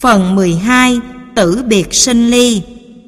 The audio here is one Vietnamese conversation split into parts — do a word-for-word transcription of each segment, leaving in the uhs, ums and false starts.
Phần mười hai. Tử biệt sinh ly.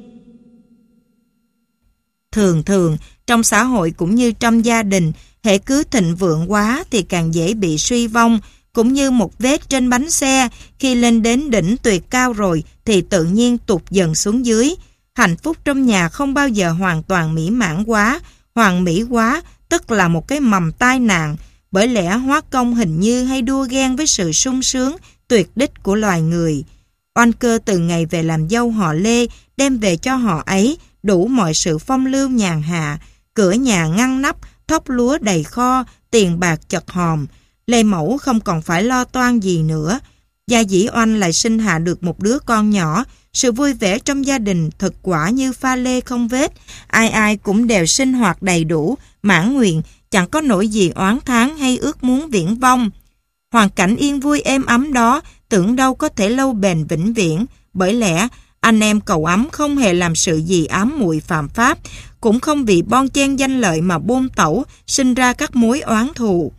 Thường thường, trong xã hội cũng như trong gia đình, hễ cứ thịnh vượng quá thì càng dễ bị suy vong, cũng như một vết trên bánh xe, khi lên đến đỉnh tuyệt cao rồi thì tự nhiên tụt dần xuống dưới. Hạnh phúc trong nhà không bao giờ hoàn toàn mỹ mãn quá, hoàn mỹ quá tức là một cái mầm tai nạn, bởi lẽ hóa công hình như hay đua ghen với sự sung sướng tuyệt đích của loài người. Oanh Cơ từ ngày về làm dâu họ Lê đem về cho họ ấy đủ mọi sự phong lưu nhàn hạ, cửa nhà ngăn nắp, thóc lúa đầy kho, tiền bạc chật hòm. Lê Mẫu không còn phải lo toan gì nữa. Gia dĩ Oanh lại sinh hạ được một đứa con nhỏ, sự vui vẻ trong gia đình thực quả như pha lê không vết, ai ai cũng đều sinh hoạt đầy đủ, mãn nguyện, chẳng có nỗi gì oán thán hay ước muốn viễn vong. Hoàn cảnh yên vui êm ấm đó tưởng đâu có thể lâu bền vĩnh viễn, bởi lẽ anh em cậu ấm không hề làm sự gì ám muội phạm pháp, cũng không vì bon chen danh lợi mà buôn tẩu, sinh ra các mối oán thù.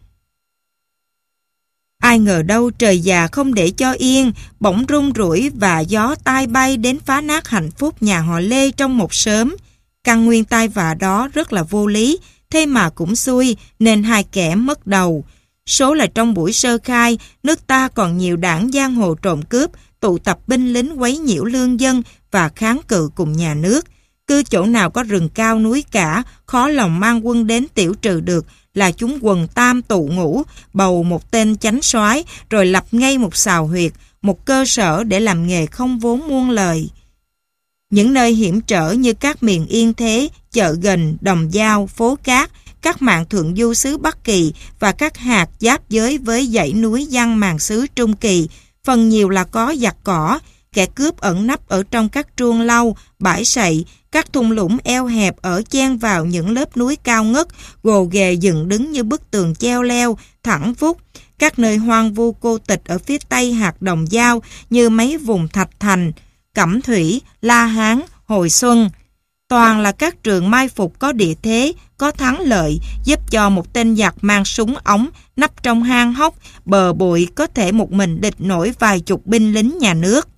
Ai ngờ đâu trời già không để cho yên, bỗng rung rủi và gió tai bay đến phá nát hạnh phúc nhà họ Lê trong một sớm. Căn nguyên tai vạ đó rất là vô lý, thế mà cũng xui nên hai kẻ mất đầu. Số là trong buổi sơ khai, nước ta còn nhiều đảng giang hồ trộm cướp, tụ tập binh lính quấy nhiễu lương dân và kháng cự cùng nhà nước. Cứ chỗ nào có rừng cao núi cả, khó lòng mang quân đến tiểu trừ được, là chúng quần tam tụ ngũ, bầu một tên chánh soái rồi lập ngay một sào huyệt, một cơ sở để làm nghề không vốn muôn lời. Những nơi hiểm trở như các miền Yên Thế, Chợ Gần, Đồng Dao, Phố Cát, các mạn thượng du xứ Bắc Kỳ và các hạt giáp giới với dãy núi Giang Màn xứ Trung Kỳ, phần nhiều là có giặc cỏ, kẻ cướp ẩn nấp ở trong các truông lau, bãi sậy, các thung lũng eo hẹp ở chen vào những lớp núi cao ngất, gồ ghề dựng đứng như bức tường treo leo, thẳng vút. Các nơi hoang vu cô tịch ở phía tây hạt Đồng Dao như mấy vùng Thạch Thành, Cẩm Thủy, La Hán, Hồi Xuân. Toàn là các trường mai phục có địa thế, có thắng lợi, giúp cho một tên giặc mang súng ống, nấp trong hang hốc, bờ bụi có thể một mình địch nổi vài chục binh lính nhà nước.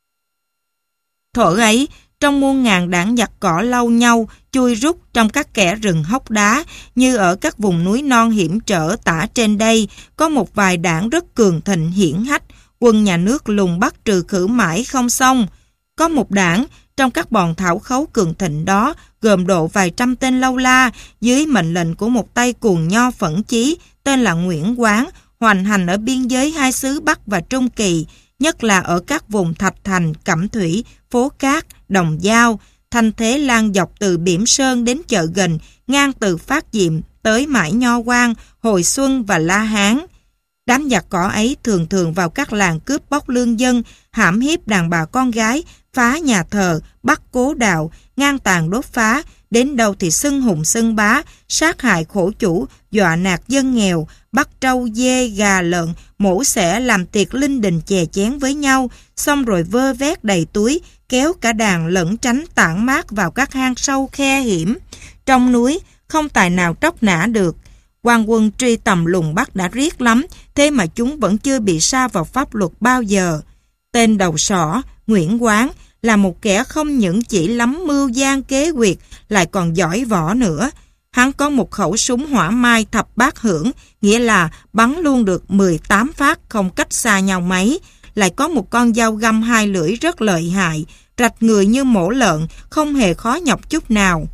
Thuở ấy, trong muôn ngàn đảng giặc cỏ lau nhau, chui rút trong các kẽ rừng hốc đá, như ở các vùng núi non hiểm trở tả trên đây, có một vài đảng rất cường thịnh hiển hách, quân nhà nước lùng bắt trừ khử mãi không xong. Có một đảng, trong các bọn thảo khấu cường thịnh đó, gồm độ vài trăm tên lâu la, dưới mệnh lệnh của một tay cuồng nho phẫn chí, tên là Nguyễn Quán, hoành hành ở biên giới hai xứ Bắc và Trung Kỳ, nhất là ở các vùng Thạch Thành, Cẩm Thủy, Phố Cát, Đồng Dao. Thanh thế lan dọc từ Bỉm Sơn đến Chợ Gần, ngang từ Phát Diệm tới mãi Nho Quan, Hồi Xuân và La Hán. Đám giặc cỏ ấy thường thường vào các làng cướp bóc lương dân, hãm hiếp đàn bà con gái, phá nhà thờ, bắt cố đạo, ngang tàn đốt phá, đến đâu thì xưng hùng xưng bá, sát hại khổ chủ, dọa nạt dân nghèo, bắt trâu, dê, gà, lợn, mổ xẻ làm tiệc linh đình chè chén với nhau, xong rồi vơ vét đầy túi, kéo cả đàn lẫn tránh tản mát vào các hang sâu khe hiểm. Trong núi, không tài nào tróc nã được. Quan quân truy tầm lùng bắt đã riết lắm, thế mà chúng vẫn chưa bị sa vào pháp luật bao giờ. Tên đầu sỏ, Nguyễn Quán, là một kẻ không những chỉ lắm mưu gian kế quyệt, lại còn giỏi võ nữa. Hắn có một khẩu súng hỏa mai thập bát hưởng, nghĩa là bắn luôn được mười tám phát không cách xa nhau mấy. Lại có một con dao găm hai lưỡi rất lợi hại, rạch người như mổ lợn, không hề khó nhọc chút nào.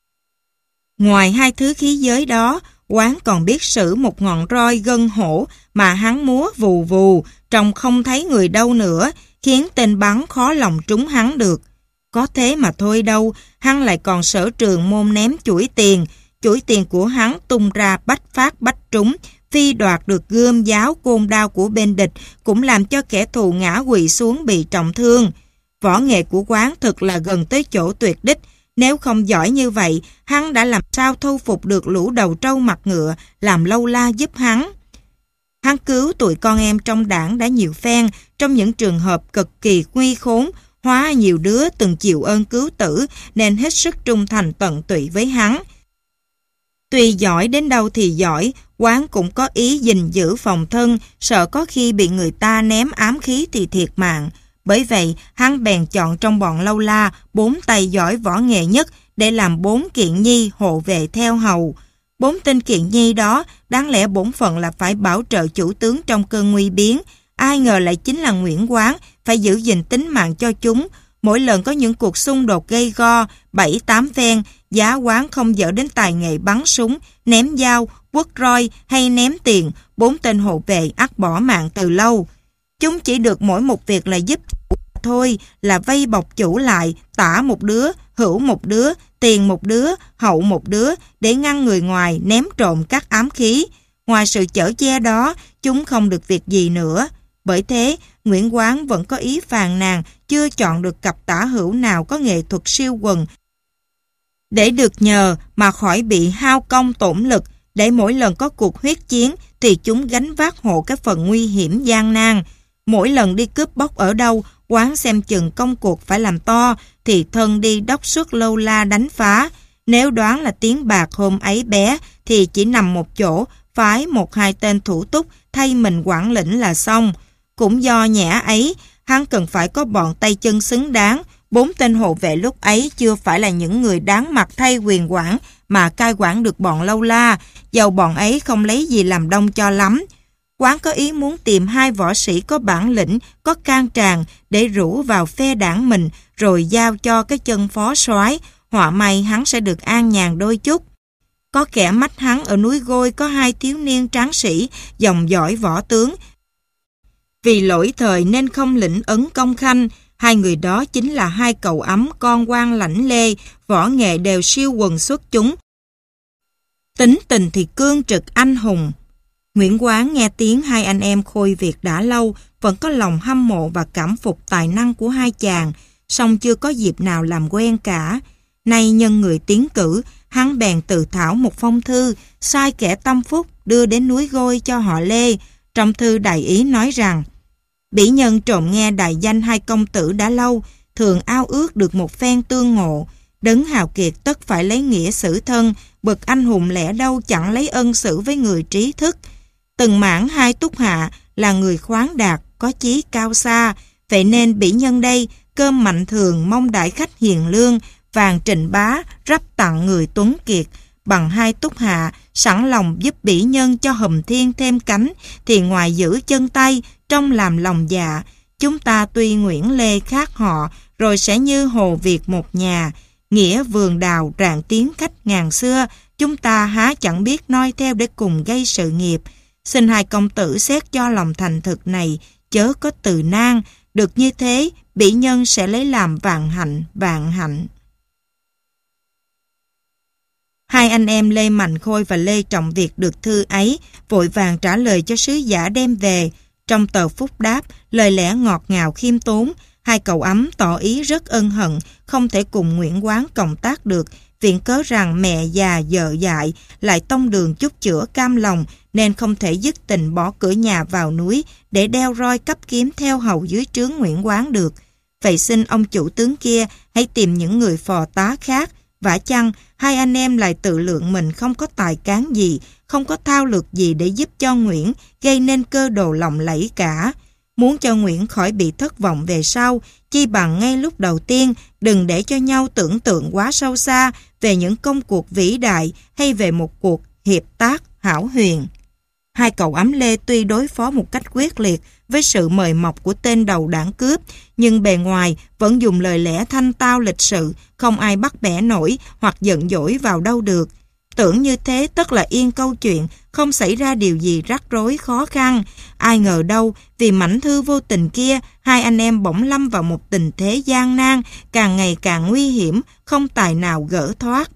Ngoài hai thứ khí giới đó, Quán còn biết sử một ngọn roi gân hổ mà hắn múa vù vù, trông không thấy người đâu nữa, khiến tên bắn khó lòng trúng hắn được. Có thế mà thôi đâu, hắn lại còn sở trường môn ném chuỗi tiền. Chuỗi tiền của hắn tung ra bách phát bách trúng, phi đoạt được gươm giáo côn đao của bên địch, cũng làm cho kẻ thù ngã quỵ xuống bị trọng thương. Võ nghệ của Quán thực là gần tới chỗ tuyệt đích. Nếu không giỏi như vậy, hắn đã làm sao thu phục được lũ đầu trâu mặt ngựa, làm lâu la giúp hắn. Hắn cứu tụi con em trong đảng đã nhiều phen, trong những trường hợp cực kỳ nguy khốn, hóa nhiều đứa từng chịu ơn cứu tử, nên hết sức trung thành tận tụy với hắn. Tuy giỏi đến đâu thì giỏi, Quán cũng có ý gìn giữ phòng thân, sợ có khi bị người ta ném ám khí thì thiệt mạng. Bởi vậy, hắn bèn chọn trong bọn lâu la bốn tay giỏi võ nghệ nhất để làm bốn kiện nhi hộ vệ theo hầu. Bốn tên kiện nhi đó đáng lẽ bổn phận là phải bảo trợ chủ tướng trong cơn nguy biến. Ai ngờ lại chính là Nguyễn Quán phải giữ gìn tính mạng cho chúng. Mỗi lần có những cuộc xung đột gây go, bảy tám phen, Giá Quán không dở đến tài nghệ bắn súng, ném dao, quất roi hay ném tiền, bốn tên hộ vệ ắt bỏ mạng từ lâu. Chúng chỉ được mỗi một việc là giúp thôi, là vây bọc chủ lại, tả một đứa, hữu một đứa, tiền một đứa, hậu một đứa, để ngăn người ngoài ném trộm các ám khí. Ngoài sự chở che đó, chúng không được việc gì nữa. Bởi thế, Nguyễn Quán vẫn có ý phàn nàn chưa chọn được cặp tả hữu nào có nghệ thuật siêu quần để được nhờ mà khỏi bị hao công tổn lực, để mỗi lần có cuộc huyết chiến thì chúng gánh vác hộ cái phần nguy hiểm gian nan. Mỗi lần đi cướp bóc ở đâu, Quán xem chừng công cuộc phải làm to thì thân đi đốc xuất lâu la đánh phá. Nếu đoán là tiếng bạc hôm ấy bé thì chỉ nằm một chỗ, phái một hai tên thủ túc thay mình quản lĩnh là xong. Cũng do nhã ấy, hắn cần phải có bọn tay chân xứng đáng. Bốn tên hộ vệ lúc ấy chưa phải là những người đáng mặt thay quyền quản mà cai quản được bọn lâu la, dầu bọn ấy không lấy gì làm đông cho lắm. Quán có ý muốn tìm hai võ sĩ có bản lĩnh, có can tràn để rủ vào phe đảng mình rồi giao cho cái chân phó soái, họa may hắn sẽ được an nhàn đôi chút. Có kẻ mách hắn ở núi Gôi có hai thiếu niên tráng sĩ, dòng dõi võ tướng. Vì lỗi thời nên không lĩnh ấn công khanh, hai người đó chính là hai cậu ấm con quan Lãnh Lê, võ nghệ đều siêu quần xuất chúng. Tính tình thì cương trực anh hùng. Nguyễn Quán nghe tiếng hai anh em Khôi Việt đã lâu, vẫn có lòng hâm mộ và cảm phục tài năng của hai chàng, song chưa có dịp nào làm quen cả. Nay nhân người tiến cử, hắn bèn tự thảo một phong thư, sai kẻ tâm phúc đưa đến núi Gôi cho họ Lê. Trong thư đại ý nói rằng, bỉ nhân trộm nghe đại danh hai công tử đã lâu, thường ao ước được một phen tương ngộ. Đấng hào kiệt tất phải lấy nghĩa xử thân, bậc anh hùng lẽ đâu chẳng lấy ân xử với người trí thức. Từng mãn hai túc hạ là người khoáng đạt, có chí cao xa, vậy nên bỉ nhân đây cơm mạnh thường mong đại khách hiền lương, vàng Trịnh Bá rắp tặng người tuấn kiệt. Bằng hai túc hạ sẵn lòng giúp bỉ nhân cho Hùm Thiên thêm cánh, thì ngoài giữ chân tay trong làm lòng dạ, chúng ta tuy Nguyễn Lê khác họ, rồi sẽ như Hồ Việt một nhà. Nghĩa vườn đào rạng tiếng khách ngàn xưa, chúng ta há chẳng biết noi theo để cùng gây sự nghiệp. Xin hai công tử xét cho lòng thành thực này, chớ có từ nan, được như thế, bỉ nhân sẽ lấy làm vạn hạnh, vạn hạnh. Hai anh em Lê Mạnh Khôi và Lê Trọng Việt được thư ấy, vội vàng trả lời cho sứ giả đem về. Trong tờ phúc đáp, lời lẽ ngọt ngào khiêm tốn, hai cậu ấm tỏ ý rất ân hận, không thể cùng Nguyễn Quán cộng tác được, viện cớ rằng mẹ già vợ dại, lại tông đường chút chữa cam lòng, nên không thể dứt tình bỏ cửa nhà vào núi để đeo roi cấp kiếm theo hầu dưới trướng Nguyễn Quán được. Vậy xin ông chủ tướng kia hãy tìm những người phò tá khác. Vả chăng hai anh em lại tự lượng mình không có tài cán gì, không có thao lược gì để giúp cho Nguyễn, gây nên cơ đồ lộng lẫy cả. Muốn cho Nguyễn khỏi bị thất vọng về sau, chi bằng ngay lúc đầu tiên đừng để cho nhau tưởng tượng quá sâu xa về những công cuộc vĩ đại hay về một cuộc hiệp tác hảo huyền. Hai cậu ấm Lê tuy đối phó một cách quyết liệt với sự mời mọc của tên đầu đảng cướp, nhưng bề ngoài vẫn dùng lời lẽ thanh tao lịch sự, không ai bắt bẻ nổi hoặc giận dỗi vào đâu được. Tưởng như thế tất là yên câu chuyện, không xảy ra điều gì rắc rối khó khăn. Ai ngờ đâu, vì mảnh thư vô tình kia, hai anh em bỗng lâm vào một tình thế gian nan, càng ngày càng nguy hiểm, không tài nào gỡ thoát.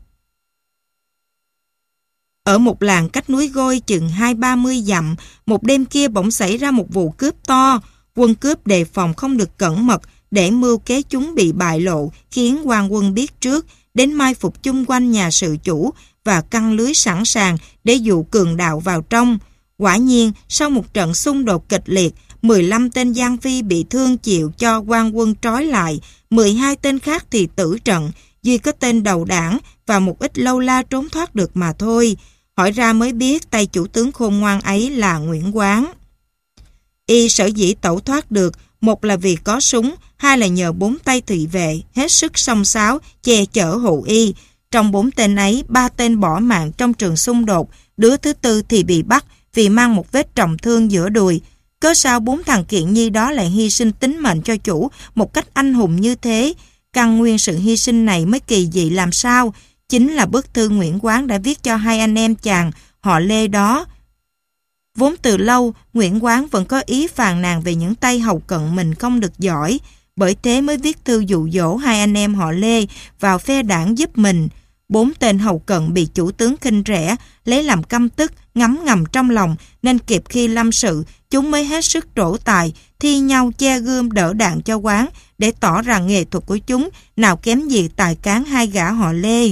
Ở một làng cách núi Gôi chừng hai ba mươi dặm, một đêm kia bỗng xảy ra một vụ cướp to. Quân cướp đề phòng không được cẩn mật, để mưu kế chúng bị bại lộ, khiến quan quân biết trước, đến mai phục chung quanh nhà sự chủ và căng lưới sẵn sàng để dụ cường đạo vào trong. Quả nhiên, sau một trận xung đột kịch liệt, mười lăm tên giang phi bị thương chịu cho quan quân trói lại, mười hai tên khác thì tử trận, duy có tên đầu đảng và một ít lâu la trốn thoát được mà thôi. Hỏi ra mới biết tay chủ tướng khôn ngoan ấy là Nguyễn Quán. Y sở dĩ tẩu thoát được, Một là vì có súng, hai là nhờ bốn tay thị vệ, hết sức xông xáo, che chở hộ y. Trong bốn tên ấy, ba tên bỏ mạng trong trường xung đột, đứa thứ tư thì bị bắt vì mang một vết trọng thương giữa đùi. Cớ sao bốn thằng kiện nhi đó lại hy sinh tính mệnh cho chủ một cách anh hùng như thế? Căn nguyên sự hy sinh này mới kỳ dị làm sao? Chính là bức thư Nguyễn Quán đã viết cho hai anh em chàng họ Lê đó. Vốn từ lâu, Nguyễn Quán vẫn có ý phàn nàn về những tay hầu cận mình không được giỏi, bởi thế mới viết thư dụ dỗ hai anh em họ Lê vào phe đảng giúp mình. Bốn tên hầu cận bị chủ tướng khinh rẻ, lấy làm căm tức, ngấm ngầm trong lòng, nên kịp khi lâm sự, chúng mới hết sức trổ tài, thi nhau che gươm đỡ đạn cho Quán, để tỏ rằng nghệ thuật của chúng nào kém gì tài cán hai gã họ Lê.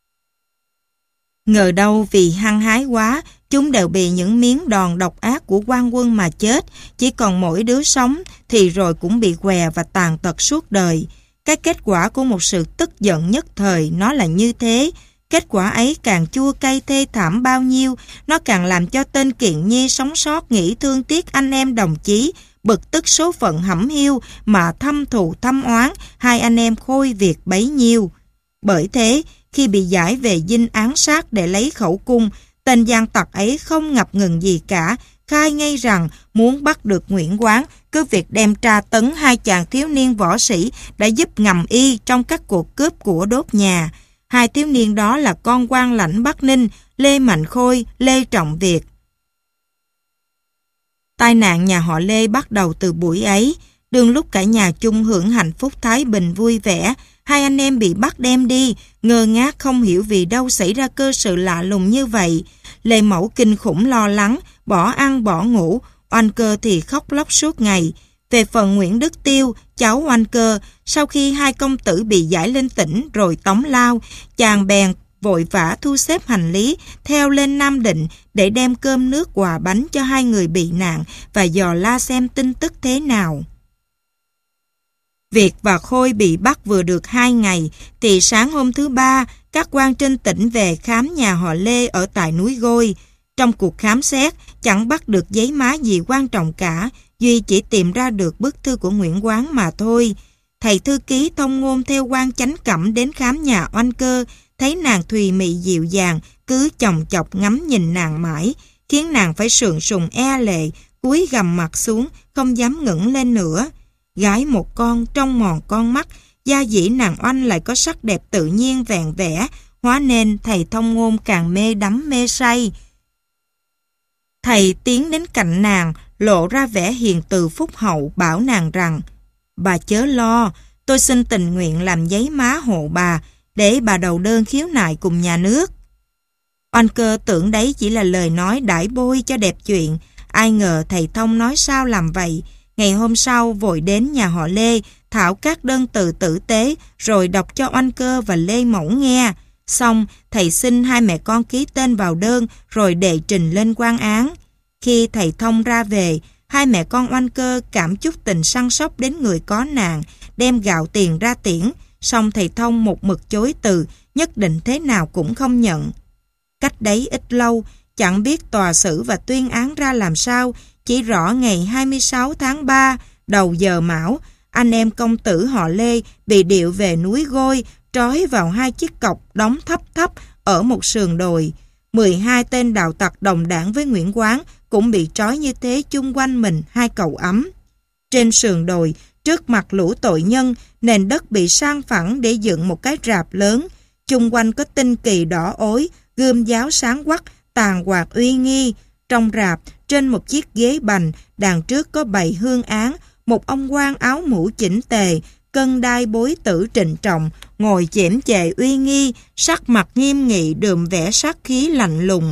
Ngờ đâu vì hăng hái quá, chúng đều bị những miếng đòn độc ác của quan quân mà chết, chỉ còn mỗi đứa sống thì rồi cũng bị què và tàn tật suốt đời. Cái kết quả của một sự tức giận nhất thời nó là như thế. Kết quả ấy càng chua cay thê thảm bao nhiêu, nó càng làm cho tên Kiện Nhi sống sót nghĩ thương tiếc anh em đồng chí, bực tức số phận hẩm hiu mà thâm thù thâm oán hai anh em Khôi Việt bấy nhiêu. Bởi thế, khi bị giải về dinh án sát để lấy khẩu cung, tên gian tặc ấy không ngập ngừng gì cả, khai ngay rằng muốn bắt được Nguyễn Quán, cứ việc đem tra tấn hai chàng thiếu niên võ sĩ đã giúp ngầm y trong các cuộc cướp của đốt nhà. Hai thiếu niên đó là con quan lãnh Bắc Ninh, Lê Mạnh Khôi, Lê Trọng Việt. Tai nạn nhà họ Lê bắt đầu từ buổi ấy. Đương lúc cả nhà chung hưởng hạnh phúc thái bình vui vẻ, hai anh em bị bắt đem đi, ngơ ngác không hiểu vì đâu xảy ra cơ sự lạ lùng như vậy. Lê Mẫu kinh khủng lo lắng, bỏ ăn bỏ ngủ, Oanh Cơ thì khóc lóc suốt ngày. Về phần Nguyễn Đức Tiêu, cháu Oanh Cơ, sau khi hai công tử bị giải lên tỉnh rồi tống lao, chàng bèn vội vã thu xếp hành lý, theo lên Nam Định để đem cơm nước quà bánh cho hai người bị nạn và dò la xem tin tức thế nào. Việt và Khôi bị bắt vừa được hai ngày, thì sáng hôm thứ ba, các quan trên tỉnh về khám nhà họ Lê ở tại núi Gôi. Trong cuộc khám xét, chẳng bắt được giấy má gì quan trọng cả, duy chỉ tìm ra được bức thư của Nguyễn Quán mà thôi. Thầy thư ký thông ngôn theo quan chánh cẩm đến khám nhà Oanh Cơ, thấy nàng thùy mị dịu dàng, cứ chòng chọc ngắm nhìn nàng mãi, khiến nàng phải sượng sùng e lệ, cúi gằm mặt xuống, không dám ngẩng lên nữa. Gái một con trong mòn con mắt, gia dĩ nàng Oanh lại có sắc đẹp tự nhiên vẹn vẽ, hóa nên thầy thông ngôn càng mê đắm mê say. Thầy tiến đến cạnh nàng, lộ ra vẻ hiền từ phúc hậu, bảo nàng rằng: "Bà chớ lo, tôi xin tình nguyện làm giấy má hộ bà, để bà đầu đơn khiếu nại cùng nhà nước." Oanh Cơ tưởng đấy chỉ là lời nói đãi bôi cho đẹp chuyện, ai ngờ thầy thông nói sao làm vậy. Ngày hôm sau vội đến nhà họ Lê, thảo các đơn từ tử tế, rồi đọc cho Oanh Cơ và Lê Mẫu nghe. Xong, thầy xin hai mẹ con ký tên vào đơn, rồi đệ trình lên quan án. Khi thầy thông ra về, hai mẹ con Oanh Cơ cảm chút tình săn sóc đến người có nạn, đem gạo tiền ra tiễn. Xong thầy thông một mực chối từ, nhất định thế nào cũng không nhận. Cách đấy ít lâu, chẳng biết tòa xử và tuyên án ra làm sao, chỉ rõ ngày hai mươi sáu tháng ba, đầu giờ mão, anh em công tử họ Lê bị điệu về núi Gôi, trói vào hai chiếc cọc đóng thấp thấp ở một sườn đồi. mười hai tên đạo tặc đồng đảng với Nguyễn Quán cũng bị trói như thế chung quanh mình hai cầu ấm. Trên sườn đồi, trước mặt lũ tội nhân, nền đất bị san phẳng để dựng một cái rạp lớn. Chung quanh có tinh kỳ đỏ ối, gươm giáo sáng quắc, tàn quạt uy nghi. Trong rạp, trên một chiếc ghế bành, đằng trước có bày hương án, một ông quan áo mũ chỉnh tề, cân đai bối tử trịnh trọng, ngồi chễm chệ uy nghi, sắc mặt nghiêm nghị đượm vẻ sát khí lạnh lùng.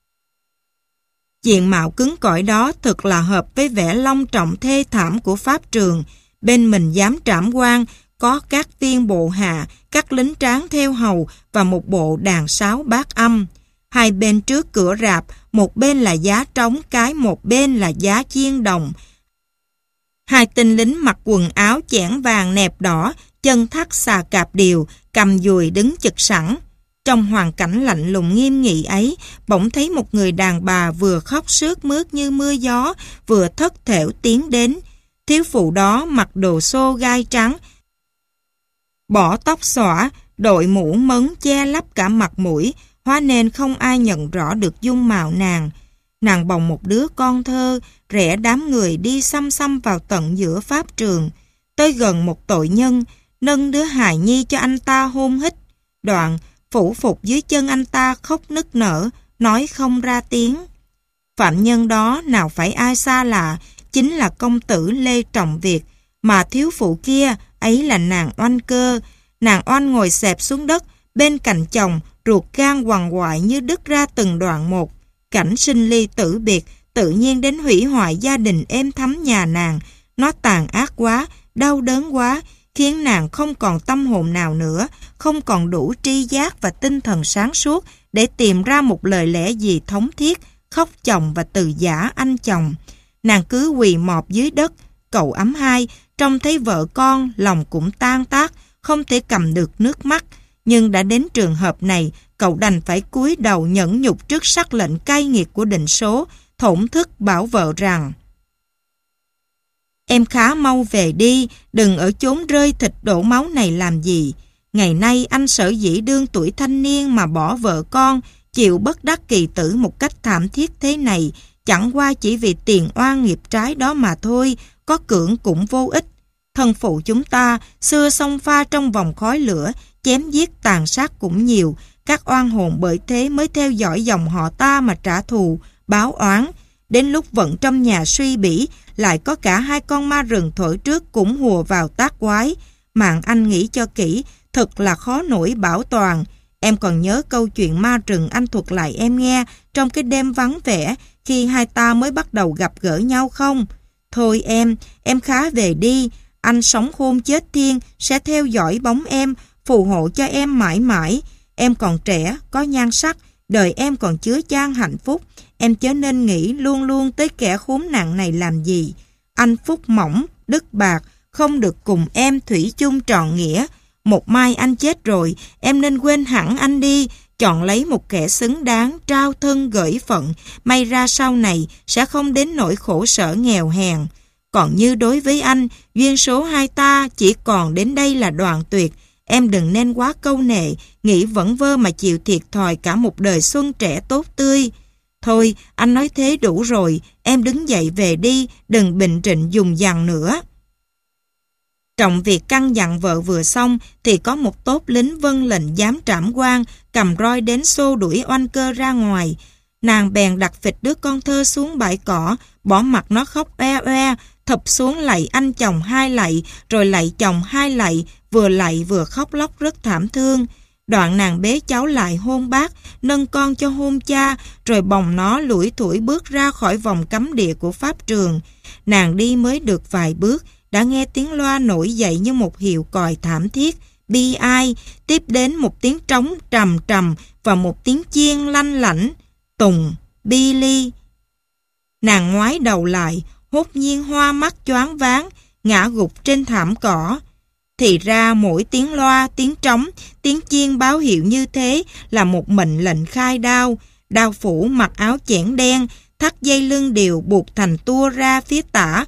Diện mạo cứng cỏi đó thực là hợp với vẻ long trọng thê thảm của pháp trường. Bên mình giám trảm quan có các viên bộ hạ, các lính tráng theo hầu và một bộ đàn sáo bát âm. Hai bên trước cửa rạp, một bên là giá trống cái, một bên là giá chiên đồng. Hai tên lính mặc quần áo chẽn vàng nẹp đỏ, chân thắt xà cạp điều, cầm dùi đứng chực sẵn. Trong hoàn cảnh lạnh lùng nghiêm nghị ấy, bỗng thấy một người đàn bà vừa khóc sướt mướt như mưa gió, vừa thất thểu tiến đến. Thiếu phụ đó mặc đồ xô gai trắng, bỏ tóc xõa, đội mũ mấn che lấp cả mặt mũi, hóa nên không ai nhận rõ được dung mạo nàng. Nàng bồng một đứa con thơ, rẽ đám người đi xăm xăm vào tận giữa pháp trường. Tới gần một tội nhân, nâng đứa hài nhi cho anh ta hôn hít. Đoạn, phủ phục dưới chân anh ta khóc nức nở, nói không ra tiếng. Phạm nhân đó nào phải ai xa lạ, chính là công tử Lê Trọng Việt, mà thiếu phụ kia ấy là nàng Oanh Cơ. Nàng Oanh ngồi xẹp xuống đất, bên cạnh chồng, ruột gan quằn quại như đứt ra từng đoạn một. Cảnh sinh ly tử biệt, tự nhiên đến hủy hoại gia đình êm thấm nhà nàng. Nó tàn ác quá, đau đớn quá, khiến nàng không còn tâm hồn nào nữa, không còn đủ tri giác và tinh thần sáng suốt để tìm ra một lời lẽ gì thống thiết, khóc chồng và từ giả anh chồng. Nàng cứ quỳ mọp dưới đất. Cậu ấm hai trông thấy vợ con, lòng cũng tan tác, không thể cầm được nước mắt. Nhưng đã đến trường hợp này, cậu đành phải cúi đầu nhẫn nhục trước sắc lệnh cay nghiệt của định số, thổn thức bảo vợ rằng: em khá mau về đi, đừng ở chốn rơi thịt đổ máu này làm gì. Ngày nay anh sở dĩ đương tuổi thanh niên mà bỏ vợ con, chịu bất đắc kỳ tử một cách thảm thiết thế này, chẳng qua chỉ vì tiền oan nghiệp trái đó mà thôi, có cưỡng cũng vô ích. Thân phụ chúng ta xưa xông pha trong vòng khói lửa, chém giết tàn sát cũng nhiều, các oan hồn bởi thế mới theo dõi dòng họ ta mà trả thù, báo oán. Đến lúc vận trong nhà suy bỉ, lại có cả hai con ma rừng thổi trước cũng hùa vào tác quái. Mạng anh nghĩ cho kỹ, thật là khó nổi bảo toàn. Em còn nhớ câu chuyện ma rừng anh thuật lại em nghe trong cái đêm vắng vẻ khi hai ta mới bắt đầu gặp gỡ nhau không? Thôi em, em khá về đi. Anh sống khôn chết thiên sẽ theo dõi bóng em, phù hộ cho em mãi mãi. Em còn trẻ, có nhan sắc, đời em còn chứa chan hạnh phúc. Em chớ nên nghĩ luôn luôn tới kẻ khốn nạn này làm gì. Anh phúc mỏng, đức bạc, không được cùng em thủy chung trọn nghĩa. Một mai anh chết rồi, em nên quên hẳn anh đi, chọn lấy một kẻ xứng đáng, trao thân gửi phận, may ra sau này sẽ không đến nỗi khổ sở nghèo hèn. Còn như đối với anh, duyên số hai ta chỉ còn đến đây là đoạn tuyệt. Em đừng nên quá câu nệ, nghĩ vẩn vơ mà chịu thiệt thòi cả một đời xuân trẻ tốt tươi. Thôi, anh nói thế đủ rồi, em đứng dậy về đi, đừng bình trịnh dùng dằng nữa. Trọng Việt căn dặn vợ vừa xong thì có một tốp lính vâng lệnh giám trảm quan cầm roi đến xô đuổi Oanh Cơ ra ngoài. Nàng bèn đặt phịch đứa con thơ xuống bãi cỏ, bỏ mặt nó khóc oe oe, thụp xuống lạy anh chồng hai lạy, rồi lạy chồng hai lạy, vừa lạy vừa khóc lóc rất thảm thương. Đoạn nàng bế cháu lại hôn bác, nâng con cho hôn cha, rồi bồng nó lủi thủi bước ra khỏi vòng cấm địa của pháp trường. Nàng đi mới được vài bước, đã nghe tiếng loa nổi dậy như một hiệu còi thảm thiết, bi ai, tiếp đến một tiếng trống trầm trầm và một tiếng chiên lanh lảnh, tùng, bi ly. Nàng ngoái đầu lại, hốt nhiên hoa mắt choáng váng, ngã gục trên thảm cỏ. Thì ra mỗi tiếng loa, tiếng trống, tiếng chiên báo hiệu như thế là một mệnh lệnh khai đao. Đao phủ mặc áo chẽn đen, thắt dây lưng đều buộc thành tua ra phía tả,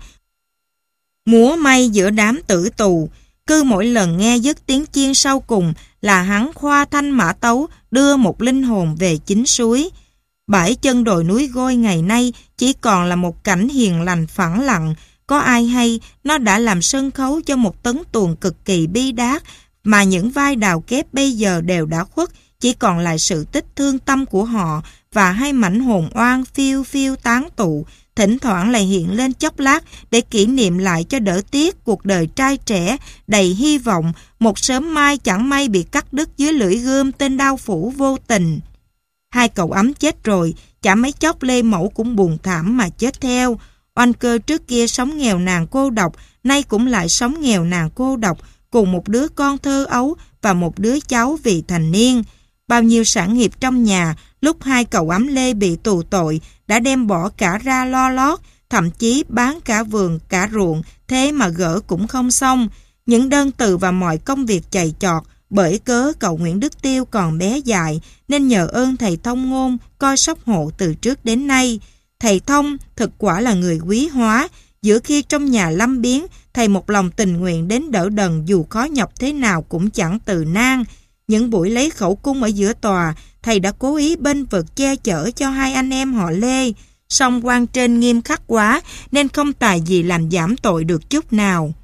múa may giữa đám tử tù. Cứ mỗi lần nghe dứt tiếng chiên sau cùng là hắn khoa thanh mã tấu đưa một linh hồn về chính suối. Bãi chân đồi núi Gôi ngày nay chỉ còn là một cảnh hiền lành phẳng lặng. Có ai hay nó đã làm sân khấu cho một tấn tuồng cực kỳ bi đát, mà những vai đào kép bây giờ đều đã khuất, chỉ còn lại sự tích thương tâm của họ và hai mảnh hồn oan phiêu phiêu tán tụ, thỉnh thoảng lại hiện lên chốc lát để kỷ niệm lại cho đỡ tiếc cuộc đời trai trẻ đầy hy vọng, một sớm mai chẳng may bị cắt đứt dưới lưỡi gươm tên đao phủ vô tình. Hai cậu ấm chết rồi, chả mấy chốc Lê Mẫu cũng buồn thảm mà chết theo. Oanh Cơ trước kia sống nghèo nàn cô độc, nay cũng lại sống nghèo nàn cô độc, cùng một đứa con thơ ấu và một đứa cháu vị thành niên. Bao nhiêu sản nghiệp trong nhà, lúc hai cậu ấm Lê bị tù tội, đã đem bỏ cả ra lo lót, thậm chí bán cả vườn, cả ruộng, thế mà gỡ cũng không xong. Những đơn từ và mọi công việc chạy chọt, bởi cớ cậu Nguyễn Đức Tiêu còn bé dại, nên nhờ ơn thầy Thông Ngôn coi sóc hộ từ trước đến nay. Thầy Thông thực quả là người quý hóa, Giữa khi trong nhà lâm biếng, thầy một lòng tình nguyện đến đỡ đần dù khó nhọc thế nào cũng chẳng từ nan. Những buổi lấy khẩu cung ở giữa tòa, thầy đã cố ý bênh vực che chở cho hai anh em họ Lê. Song quan trên nghiêm khắc quá nên không tài gì làm giảm tội được chút nào.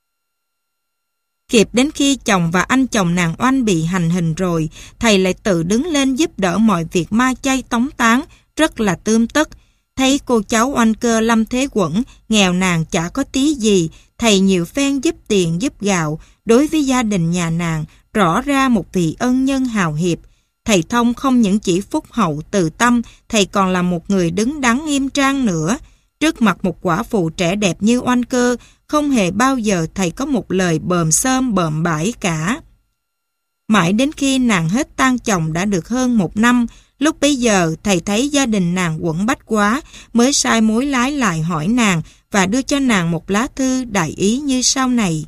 Kịp đến khi chồng và anh chồng nàng Oanh bị hành hình rồi, thầy lại tự đứng lên giúp đỡ mọi việc ma chay tống táng, rất là tươm tất. Thấy cô cháu Oanh Cơ lâm thế quẫn, nghèo nàn chả có tí gì, thầy nhiều phen giúp tiền giúp gạo, đối với gia đình nhà nàng, rõ ra một vị ân nhân hào hiệp. Thầy Thông không những chỉ phúc hậu từ tâm, thầy còn là một người đứng đắn nghiêm trang nữa. Trước mặt một quả phụ trẻ đẹp như Oanh Cơ, không hề bao giờ thầy có một lời bờm xơm bợm bãi cả. Mãi đến khi nàng hết tang chồng đã được hơn một năm, lúc bấy giờ thầy thấy gia đình nàng quẫn bách quá, mới sai mối lái lại hỏi nàng và đưa cho nàng một lá thư đại ý như sau này.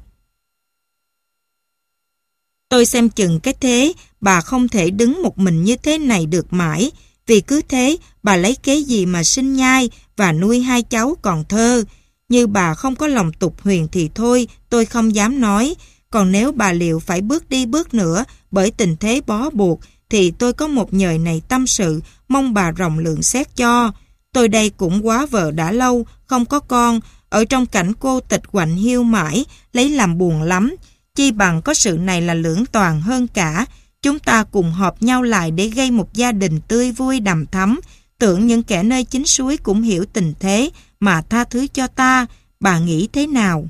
Tôi xem chừng cái thế, bà không thể đứng một mình như thế này được mãi, vì cứ thế bà lấy kế gì mà sinh nhai và nuôi hai cháu còn thơ. Như bà không có lòng tục huyền thì thôi, tôi không dám nói. Còn nếu bà liệu phải bước đi bước nữa bởi tình thế bó buộc, thì tôi có một nhời này tâm sự, mong bà rộng lượng xét cho. Tôi đây cũng quá vợ đã lâu, không có con, ở trong cảnh cô tịch quạnh hiu mãi, lấy làm buồn lắm. Chi bằng có sự này là lưỡng toàn hơn cả. Chúng ta cùng họp nhau lại để gây một gia đình tươi vui đầm thắm. Tưởng những kẻ nơi chính suối cũng hiểu tình thế mà tha thứ cho ta. Bà nghĩ thế nào?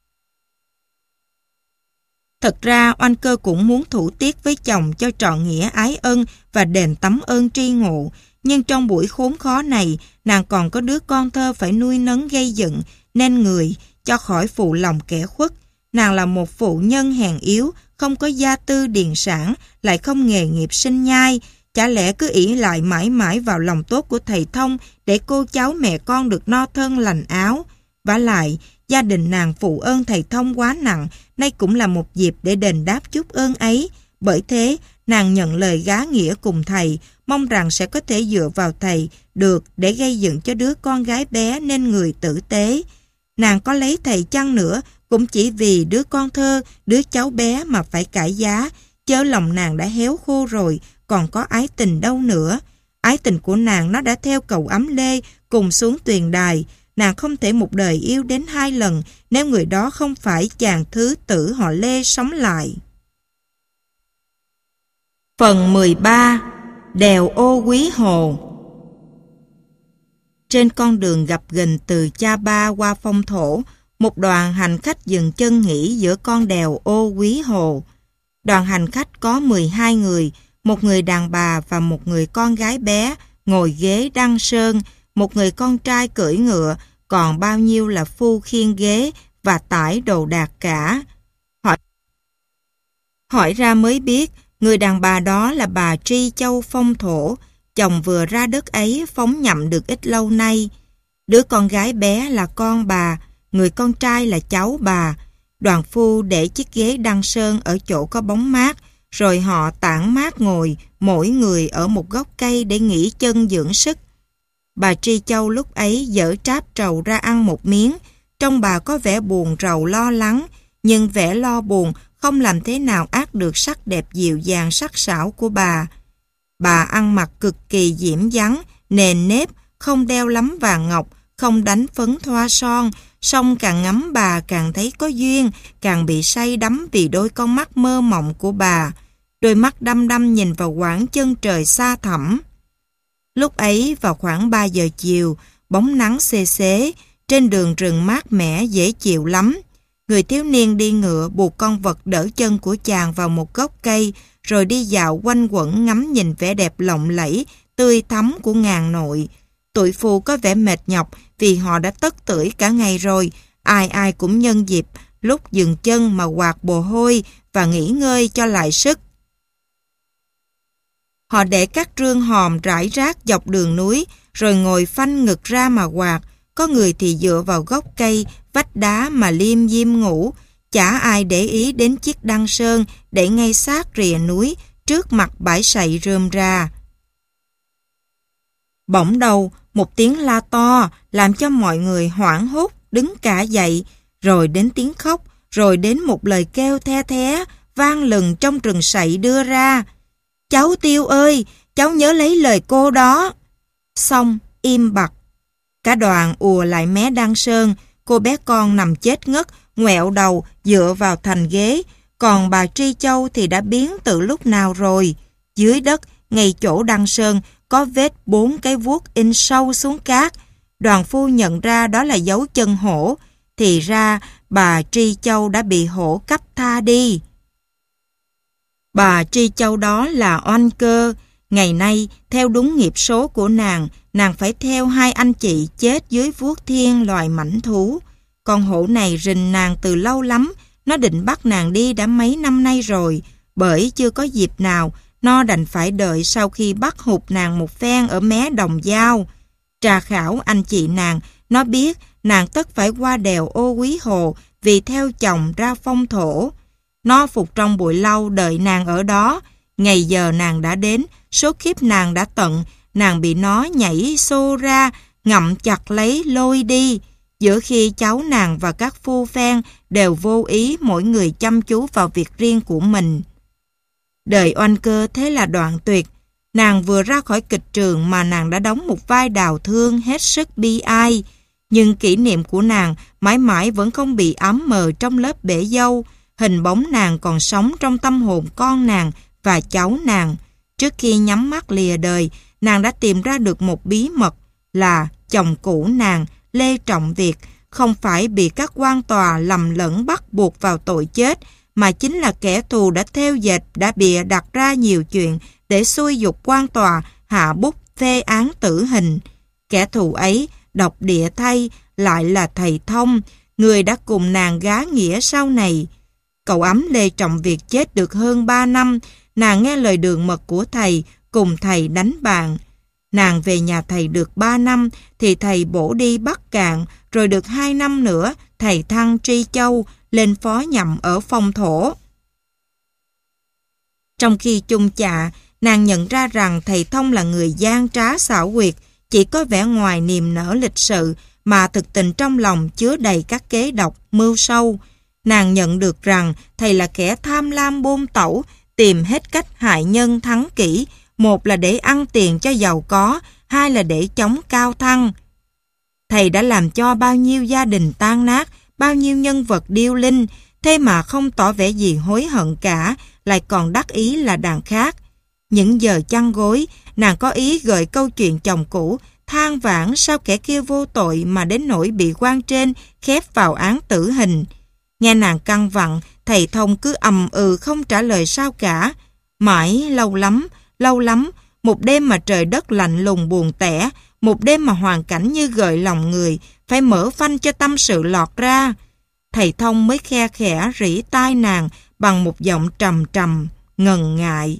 Thật ra Oanh Cơ cũng muốn thủ tiết với chồng cho trọn nghĩa ái ân và đền tấm ơn tri ngộ. Nhưng trong buổi khốn khó này, nàng còn có đứa con thơ phải nuôi nấng gây dựng, nên người cho khỏi phụ lòng kẻ khuất. Nàng là một phụ nhân hèn yếu, không có gia tư điền sản, lại không nghề nghiệp sinh nhai. Chả lẽ cứ ỷ lại mãi mãi vào lòng tốt của thầy Thông để cô cháu mẹ con được no thân lành áo. Vả lại, gia đình nàng phụ ơn thầy Thông quá nặng, nay cũng là một dịp để đền đáp chút ơn ấy. Bởi thế, nàng nhận lời gá nghĩa cùng thầy, mong rằng sẽ có thể dựa vào thầy được để gây dựng cho đứa con gái bé nên người tử tế. Nàng có lấy thầy chăng nữa, cũng chỉ vì đứa con thơ, đứa cháu bé mà phải cãi giá, chớ lòng nàng đã héo khô rồi, còn có ái tình đâu nữa. Ái tình của nàng nó đã theo cầu ấm Lê cùng xuống tuyền đài. Nàng không thể một đời yêu đến hai lần nếu người đó không phải chàng thứ tử họ Lê sống lại. Phần mười ba. Đèo Ô Quý Hồ. Trên con đường gập ghềnh từ Cha Ba qua Phong Thổ, một đoàn hành khách dừng chân nghỉ giữa con đèo Ô Quý Hồ. Đoàn hành khách có mười hai người, một người đàn bà và một người con gái bé ngồi ghế đăng sơn, một người con trai cưỡi ngựa, còn bao nhiêu là phu khiêng ghế và tải đồ đạc cả. Hỏi, hỏi ra mới biết, người đàn bà đó là bà Tri Châu Phong Thổ, chồng vừa ra đất ấy phóng nhậm được ít lâu nay. Đứa con gái bé là con bà, người con trai là cháu bà. Đoàn phu để chiếc ghế đăng sơn ở chỗ có bóng mát, rồi họ tản mát ngồi, mỗi người ở một gốc cây để nghỉ chân dưỡng sức. Bà Tri Châu lúc ấy dở tráp trầu ra ăn một miếng, trong bà có vẻ buồn rầu lo lắng, nhưng vẻ lo buồn không làm thế nào át được sắc đẹp dịu dàng sắc sảo của bà. Bà ăn mặc cực kỳ diễm dáng, nền nếp, không đeo lắm vàng ngọc, không đánh phấn thoa son, song càng ngắm bà càng thấy có duyên, càng bị say đắm vì đôi con mắt mơ mộng của bà. Đôi mắt đăm đăm nhìn vào quãng chân trời xa thẳm. Lúc ấy vào khoảng ba giờ chiều, bóng nắng xê xế, trên đường rừng mát mẻ dễ chịu lắm. Người thiếu niên đi ngựa buộc con vật đỡ chân của chàng vào một gốc cây, rồi đi dạo quanh quẩn ngắm nhìn vẻ đẹp lộng lẫy, tươi thắm của ngàn nội. Tụi phu có vẻ mệt nhọc vì họ đã tất tưởi cả ngày rồi, ai ai cũng nhân dịp lúc dừng chân mà quạt mồ hôi và nghỉ ngơi cho lại sức. Họ để các rương hòm rải rác dọc đường núi, rồi ngồi phanh ngực ra mà quạt. Có người thì dựa vào gốc cây, vách đá mà liêm diêm ngủ. Chả ai để ý đến chiếc đăng sơn để ngay sát rìa núi, trước mặt bãi sậy rơm ra. Bỗng đầu, một tiếng la to làm cho mọi người hoảng hốt đứng cả dậy, rồi đến tiếng khóc, rồi đến một lời kêu the thé, vang lừng trong rừng sậy đưa ra. Cháu Tiêu ơi, cháu nhớ lấy lời cô đó. Xong, im bặt. Cả đoàn ùa lại mé Đăng Sơn, cô bé con nằm chết ngất, ngoẹo đầu, dựa vào thành ghế, còn bà Tri Châu thì đã biến từ lúc nào rồi. Dưới đất, ngay chỗ Đăng Sơn, có vết bốn cái vuốt in sâu xuống cát. Đoàn phu nhận ra đó là dấu chân hổ, thì ra bà Tri Châu đã bị hổ cắp tha đi. Bà Tri Châu đó là Oanh Cơ. Ngày nay, theo đúng nghiệp số của nàng, nàng phải theo hai anh chị chết dưới vuốt thiên loài mãnh thú. Con hổ này rình nàng từ lâu lắm, nó định bắt nàng đi đã mấy năm nay rồi, bởi chưa có dịp nào, nó đành phải đợi sau khi bắt hụt nàng một phen ở mé Đồng Dao. Trà khảo anh chị nàng, nó biết nàng tất phải qua đèo Ô Quý Hồ vì theo chồng ra phong thổ. Nó phục trong bụi lau đợi nàng ở đó. Ngày giờ nàng đã đến, số kiếp nàng đã tận, nàng bị nó nhảy xô ra, ngậm chặt lấy lôi đi. Giữa khi cháu nàng và các phu phen đều vô ý mỗi người chăm chú vào việc riêng của mình. Đời Oanh Cơ thế là đoạn tuyệt. Nàng vừa ra khỏi kịch trường mà nàng đã đóng một vai đào thương hết sức bi ai. Nhưng kỷ niệm của nàng mãi mãi vẫn không bị ám mờ trong lớp bể dâu. Hình bóng nàng còn sống trong tâm hồn con nàng và cháu nàng. Trước khi nhắm mắt lìa đời, nàng đã tìm ra được một bí mật là chồng cũ nàng, Lê Trọng Việt, không phải bị các quan tòa lầm lẫn bắt buộc vào tội chết, mà chính là kẻ thù đã theo dệt, đã bịa đặt ra nhiều chuyện để xui dục quan tòa hạ bút phê án tử hình. Kẻ thù ấy, độc địa thay, lại là thầy Thông, người đã cùng nàng gá nghĩa sau này. Cậu ấm Lê Trọng Việt chết được hơn ba năm, nàng nghe lời đường mật của thầy, cùng thầy đánh bạn. Nàng về nhà thầy được ba năm, thì thầy bổ đi Bắc Cạn, rồi được hai năm nữa, thầy thăng Tri Châu, lên phó nhậm ở Phong Thổ. Trong khi chung chạ, nàng nhận ra rằng thầy Thông là người gian trá xảo quyệt, chỉ có vẻ ngoài niềm nở lịch sự, mà thực tình trong lòng chứa đầy các kế độc, mưu sâu. Nàng nhận được rằng thầy là kẻ tham lam bôn tẩu, tìm hết cách hại nhân thắng kỹ, một là để ăn tiền cho giàu có, hai là để chống cao thăng. Thầy đã làm cho bao nhiêu gia đình tan nát, bao nhiêu nhân vật điêu linh, thế mà không tỏ vẻ gì hối hận cả, lại còn đắc ý là đàn khác. Những giờ chăn gối, nàng có ý gợi câu chuyện chồng cũ, than vãn sao kẻ kia vô tội mà đến nỗi bị quan trên khép vào án tử hình. Nghe nàng căng vặn, thầy Thông cứ ầm ừ không trả lời sao cả. Mãi lâu lắm, lâu lắm, một đêm mà trời đất lạnh lùng buồn tẻ, một đêm mà hoàn cảnh như gợi lòng người, phải mở phanh cho tâm sự lọt ra. Thầy Thông mới khe khẽ rỉ tai nàng bằng một giọng trầm trầm, ngần ngại.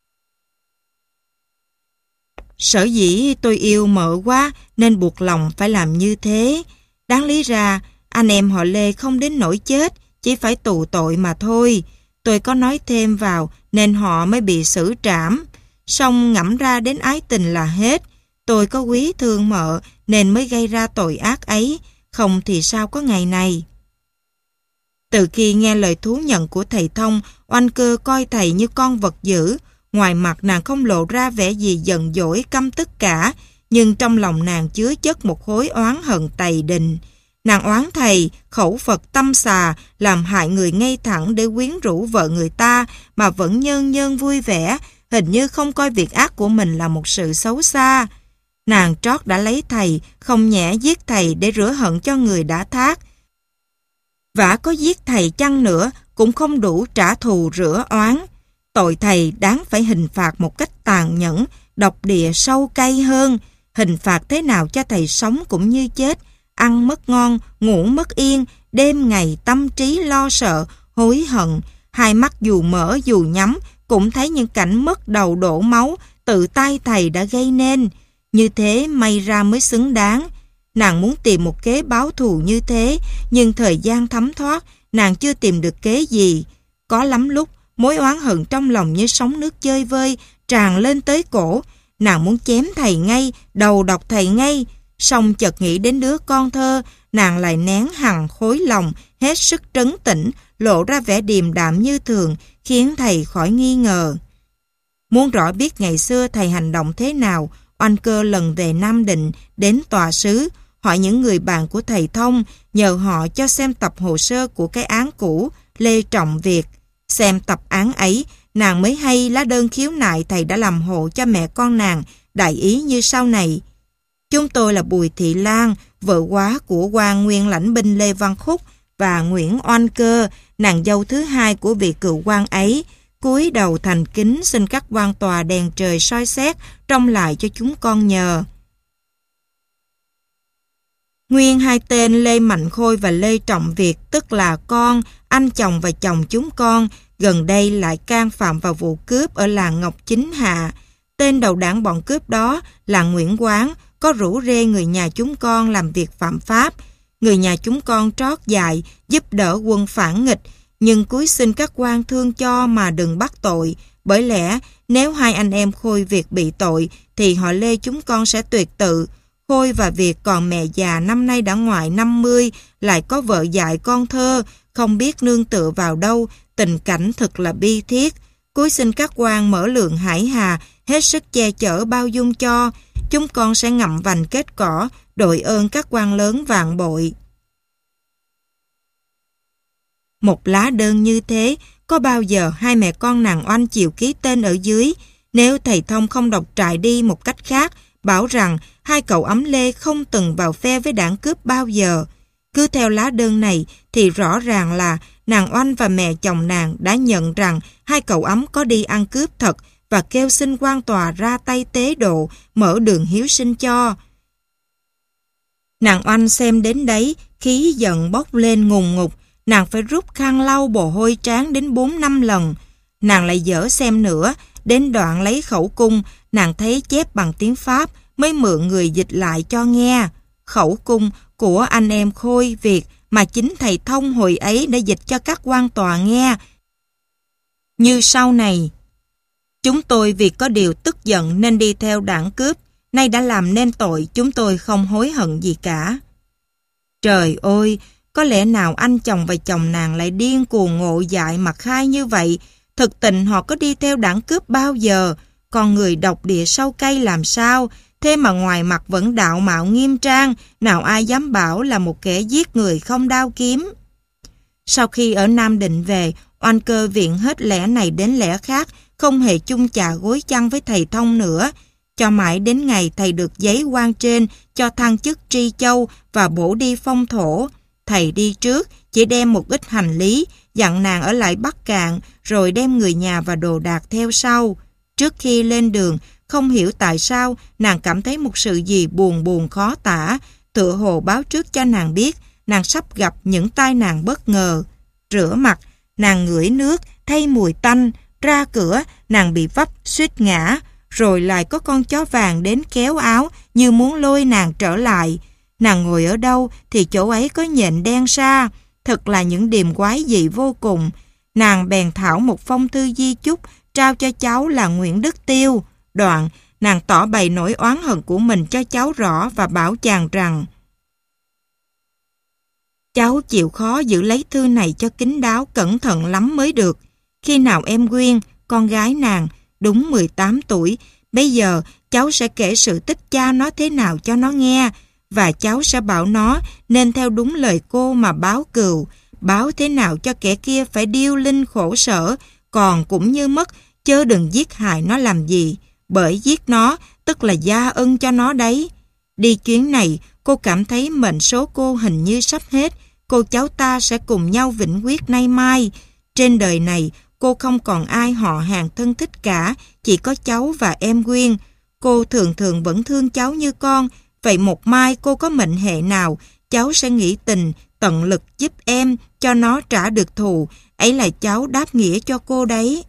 Sở dĩ tôi yêu mợ quá nên buộc lòng phải làm như thế. Đáng lý ra, anh em họ Lê không đến nỗi chết, chỉ phải tù tội mà thôi. Tôi có nói thêm vào nên họ mới bị xử trảm. Xong ngẫm ra đến ái tình là hết. Tôi có quý thương mợ nên mới gây ra tội ác ấy, không thì sao có ngày này. Từ khi nghe lời thú nhận của thầy Thông, Oanh Cơ coi thầy như con vật dữ. Ngoài mặt nàng không lộ ra vẻ gì giận dỗi căm tức cả, nhưng trong lòng nàng chứa chất một khối oán hận tày đình. Nàng oán thầy, khẩu Phật tâm xà, làm hại người ngay thẳng để quyến rũ vợ người ta mà vẫn nhơn nhơn vui vẻ, hình như không coi việc ác của mình là một sự xấu xa. Nàng trót đã lấy thầy, không nhẽ giết thầy để rửa hận cho người đã thác. Vả có giết thầy chăng nữa cũng không đủ trả thù rửa oán. Tội thầy đáng phải hình phạt một cách tàn nhẫn, độc địa sâu cay hơn. Hình phạt thế nào cho thầy sống cũng như chết, ăn mất ngon, ngủ mất yên, đêm ngày tâm trí lo sợ, hối hận. Hai mắt dù mở dù nhắm cũng thấy những cảnh mất đầu đổ máu tự tay thầy đã gây nên. Như thế may ra mới xứng đáng. Nàng muốn tìm một kế báo thù như thế, nhưng thời gian thấm thoát, nàng chưa tìm được kế gì. Có lắm lúc, mối oán hận trong lòng như sóng nước chơi vơi, tràn lên tới cổ. Nàng muốn chém thầy ngay, đầu độc thầy ngay. Xong chợt nghĩ đến đứa con thơ, nàng lại nén hằn khối lòng, hết sức trấn tĩnh, lộ ra vẻ điềm đạm như thường, khiến thầy khỏi nghi ngờ. Muốn rõ biết ngày xưa thầy hành động thế nào, Oanh Cơ lần về Nam Định, đến tòa sứ, hỏi những người bạn của thầy Thông, nhờ họ cho xem tập hồ sơ của cái án cũ, Lê Trọng Việt. Xem tập án ấy, nàng mới hay lá đơn khiếu nại thầy đã làm hộ cho mẹ con nàng, đại ý như sau này. Chúng tôi là Bùi Thị Lan, vợ quá của quan nguyên lãnh binh Lê Văn Khúc và Nguyễn Oanh Cơ, nàng dâu thứ hai của vị cựu quan ấy, cúi đầu thành kính xin các quan tòa đèn trời soi xét, trông lại cho chúng con nhờ. Nguyên hai tên Lê Mạnh Khôi và Lê Trọng Việt, tức là con, anh chồng và chồng chúng con, gần đây lại can phạm vào vụ cướp ở làng Ngọc Chính Hạ. Tên đầu đảng bọn cướp đó là Nguyễn Quán, có rủ rê người nhà chúng con làm việc phạm pháp. Người nhà chúng con trót dại, giúp đỡ quân phản nghịch, nhưng cúi xin các quan thương cho mà đừng bắt tội. Bởi lẽ nếu hai anh em Khôi Việt bị tội thì họ Lê chúng con sẽ tuyệt tự. Khôi và Việt còn mẹ già năm nay đã ngoài năm mươi, lại có vợ dại con thơ, không biết nương tựa vào đâu, tình cảnh thật là bi thiết. Cúi xin các quan mở lượng hải hà, hết sức che chở bao dung cho. Chúng con sẽ ngậm vành kết cỏ, đội ơn các quan lớn vạn bội. Một lá đơn như thế, có bao giờ hai mẹ con nàng Oanh chịu ký tên ở dưới? Nếu thầy Thông không đọc trại đi một cách khác, bảo rằng hai cậu ấm Lê không từng vào phe với đảng cướp bao giờ. Cứ theo lá đơn này thì rõ ràng là nàng Oanh và mẹ chồng nàng đã nhận rằng hai cậu ấm có đi ăn cướp thật và kêu xin quan tòa ra tay tế độ, mở đường hiếu sinh cho. Nàng Oanh xem đến đấy, khí giận bốc lên ngùn ngụt, nàng phải rút khăn lau bồ hôi trán đến bốn năm lần. Nàng lại dở xem nữa, đến đoạn lấy khẩu cung, nàng thấy chép bằng tiếng Pháp, mới mượn người dịch lại cho nghe. Khẩu cung của anh em Khôi Việt mà chính thầy Thông hồi ấy đã dịch cho các quan tòa nghe. Như sau này: chúng tôi vì có điều tức giận nên đi theo đảng cướp, nay đã làm nên tội, chúng tôi không hối hận gì cả. Trời ơi, có lẽ nào anh chồng và chồng nàng lại điên cuồng ngộ dại mà khai như vậy? Thực tình họ có đi theo đảng cướp bao giờ? Con người độc địa sâu cay làm sao? Thế mà ngoài mặt vẫn đạo mạo nghiêm trang, nào ai dám bảo là một kẻ giết người không đao kiếm. Sau khi ở Nam Định về, Oanh Cơ viện hết lẽ này đến lẽ khác, không hề chung chạ gối chăn với thầy Thông nữa. Cho mãi đến ngày thầy được giấy quan trên cho thăng chức tri châu và bổ đi phong thổ. Thầy đi trước, chỉ đem một ít hành lý, dặn nàng ở lại Bắc Cạn, rồi đem người nhà và đồ đạc theo sau. Trước khi lên đường, không hiểu tại sao nàng cảm thấy một sự gì buồn buồn khó tả, tựa hồ báo trước cho nàng biết nàng sắp gặp những tai nạn bất ngờ. Rửa mặt, nàng ngửi nước, thay mùi tanh, ra cửa, nàng bị vấp, suýt ngã, rồi lại có con chó vàng đến kéo áo như muốn lôi nàng trở lại. Nàng ngồi ở đâu thì chỗ ấy có nhện đen sa, thật là những điềm quái dị vô cùng. Nàng bèn thảo một phong thư di chúc trao cho cháu là Nguyễn Đức Tiêu. Đoạn, nàng tỏ bày nỗi oán hận của mình cho cháu rõ và bảo chàng rằng: cháu chịu khó giữ lấy thư này cho kín đáo cẩn thận lắm mới được. Khi nào em Quyên, con gái nàng, đúng mười tám tuổi, bây giờ cháu sẽ kể sự tích cha nó thế nào cho nó nghe, và cháu sẽ bảo nó nên theo đúng lời cô mà báo cừu, báo thế nào cho kẻ kia phải điêu linh khổ sở, còn cũng như mất, chớ đừng giết hại nó làm gì, bởi giết nó tức là gia ân cho nó đấy. Đi chuyến này, cô cảm thấy mệnh số cô hình như sắp hết, cô cháu ta sẽ cùng nhau vĩnh quyết nay mai. Trên đời này, cô không còn ai họ hàng thân thích cả, chỉ có cháu và em Quyên. Cô thường thường vẫn thương cháu như con, vậy một mai cô có mệnh hệ nào, cháu sẽ nghĩ tình, tận lực giúp em, cho nó trả được thù, ấy là cháu đáp nghĩa cho cô đấy.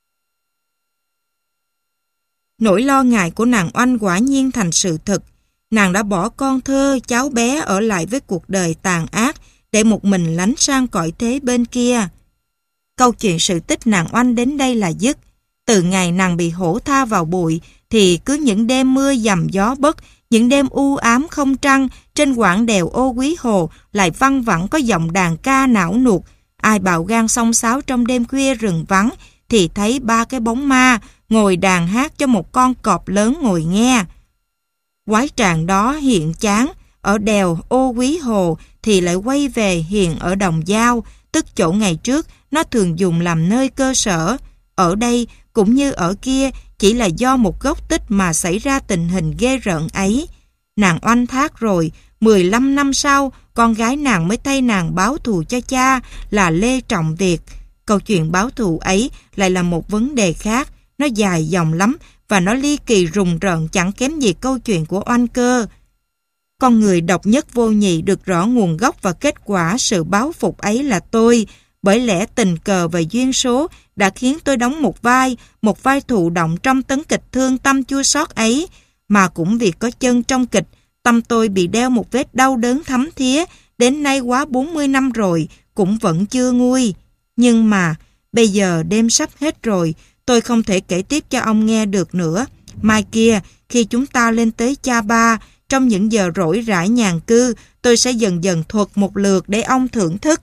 Nỗi lo ngại của nàng Oanh quả nhiên thành sự thật. Nàng đã bỏ con thơ, cháu bé ở lại với cuộc đời tàn ác, để một mình lánh sang cõi thế bên kia. Câu chuyện sự tích nàng Oanh đến đây là dứt. Từ ngày nàng bị hổ tha vào bụi, thì cứ những đêm mưa dầm gió bất, Những đêm u ám không trăng, trên quãng đèo Ô Quý Hồ lại văng vẳng có giọng đàn ca não nuột. Ai bạo gan xông xáo trong đêm khuya rừng vắng thì thấy ba cái bóng ma ngồi đàn hát cho một con cọp lớn ngồi nghe. Quái tràng đó hiện chán ở đèo Ô Quý Hồ thì lại quay về hiện ở Đồng Dao, tức chỗ ngày trước nó thường dùng làm nơi cơ sở. Ở đây cũng như ở kia chỉ là do một gốc tích mà xảy ra tình hình ghê rợn ấy. Nàng oanh thác rồi, mười lăm năm sau, con gái nàng mới thay nàng báo thù cho cha là Lê Trọng Việt. Câu chuyện báo thù ấy lại là một vấn đề khác, nó dài dòng lắm và nó ly kỳ rùng rợn chẳng kém gì câu chuyện của Oanh Cơ. Con người độc nhất vô nhị được rõ nguồn gốc và kết quả sự báo phục ấy là tôi, bởi lẽ tình cờ và duyên số đã khiến tôi đóng một vai, một vai thụ động trong tấn kịch thương tâm chua xót ấy, mà cũng vì có chân trong kịch, tâm tôi bị đeo một vết đau đớn thấm thía, đến nay quá bốn mươi năm rồi, cũng vẫn chưa nguôi. Nhưng mà, bây giờ đêm sắp hết rồi, tôi không thể kể tiếp cho ông nghe được nữa. Mai kia, khi chúng ta lên tới Cha Ba, trong những giờ rỗi rãi nhàn cư, tôi sẽ dần dần thuật một lượt để ông thưởng thức.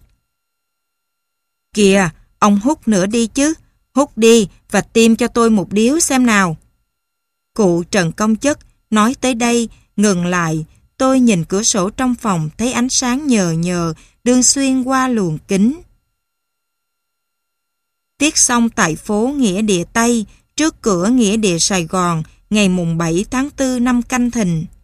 Kìa, ông hút nữa đi chứ, hút đi và tiêm cho tôi một điếu xem nào. Cụ Trần Công Chất nói tới đây, ngừng lại. Tôi nhìn cửa sổ trong phòng thấy ánh sáng nhờ nhờ đương xuyên qua luồng kính. Viết xong tại phố Nghĩa Địa Tây, trước cửa Nghĩa Địa Sài Gòn, ngày mùng bảy tháng tư năm Canh Thìn.